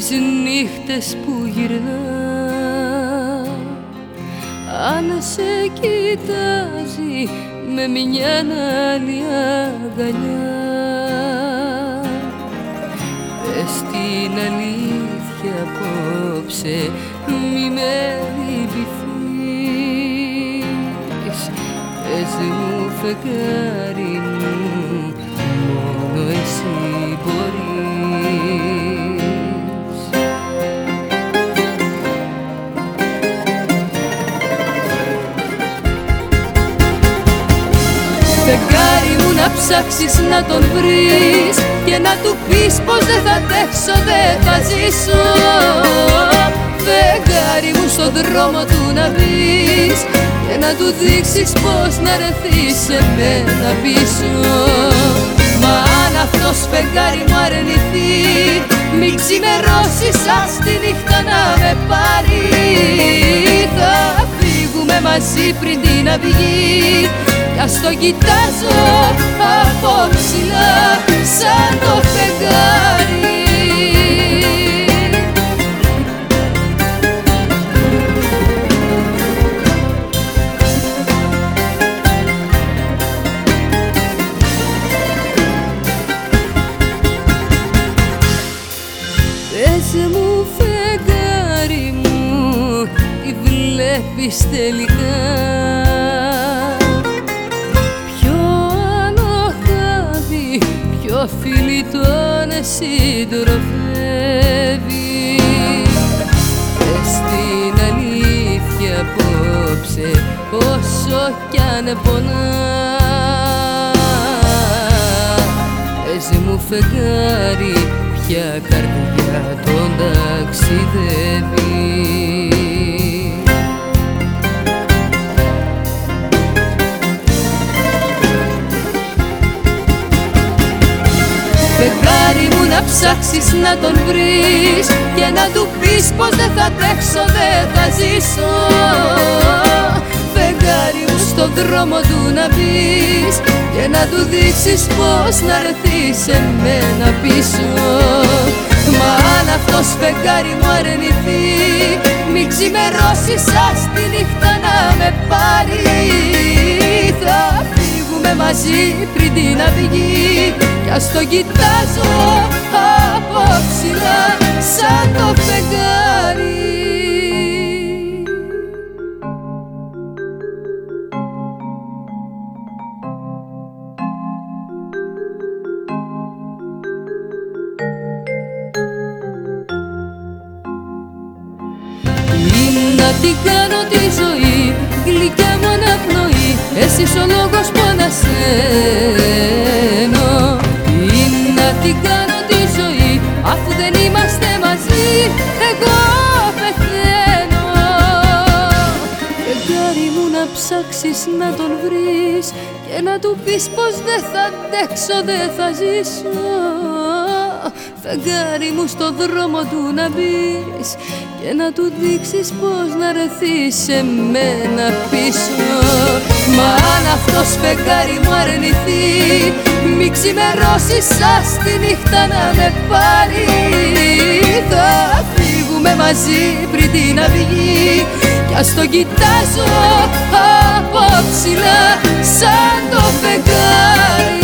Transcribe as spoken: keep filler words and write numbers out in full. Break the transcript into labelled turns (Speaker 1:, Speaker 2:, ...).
Speaker 1: τις νύχτες που γυρνά, αν σε κοιτάζει με μια άλλη αγκαλιά. Πες την αλήθεια απόψε, μη με λυπηθείς. Πες μου φεγγάρι μου, μόνο εσύ μπορείς. Φεγγάρι μου να ψάξεις να τον βρεις και να του πεις πως δεν θα αντέξω, δεν θα ζήσω. Φεγγάρι μου στον δρόμο του να μπεις και να του δείξεις πως να ρεθείς σε μένα πίσω. Μα αν αυτός φεγγάρι μου αρνηθεί, μην ξημερώσεις ας τη νύχτα να με πάρει. Θα φύγουμε μαζί πριν την αυγή κι ας το κοιτάζω από ψηλά σαν το φεγγάρι. Πες μου φεγγάρι μου, τι βλέπεις τελικά? Ποιο ανοχάδι, ποιο φίλι τον συντροφεύει? Πες την αλήθεια απόψε, όσο κι αν πονά. Πες μου φεγγάρι, ποια καρδιά τον ταξιδεύει? Φεγγάρι μου να ψάξεις να τον βρεις και να του πεις πως δεν θα τρέξω, δεν θα ζήσω. Φεγγάρι μου στον δρόμο του να μπεις και να του δείξεις πως να ρεθείς σε μένα πίσω. Μα αν αυτός φεγγάρι μου αρνηθεί, μην ξημερώσεις ας τη νύχτα να με πάρει. Θα φύγουμε μαζί πριν την αυγή κι ας το κοιτάζω από ψηλά σαν το φεγγάρι. Να την κάνω τη ζωή, γλυκιά μου αναπνοή, εσύ ο λόγος που ανασένω. Ή να την κάνω τη ζωή, αφού δεν είμαστε μαζί, εγώ πεθαίνω. Φεγγάρι μου να ψάξεις να τον βρεις και να του πεις πως δεν θα αντέξω, δεν θα ζήσω. Φεγγάρι μου στο δρόμο του να μπεις και να του δείξεις πως να ρεθείς σε μένα πίσω. Μα αν αυτός φεγγάρι μου αρνηθεί, μην ξημερώσεις ας τη νύχτα να με πάρει. Θα φύγουμε μαζί πριν την αυγή κι ας το κοιτάζω από ψηλά σαν το φεγγάρι.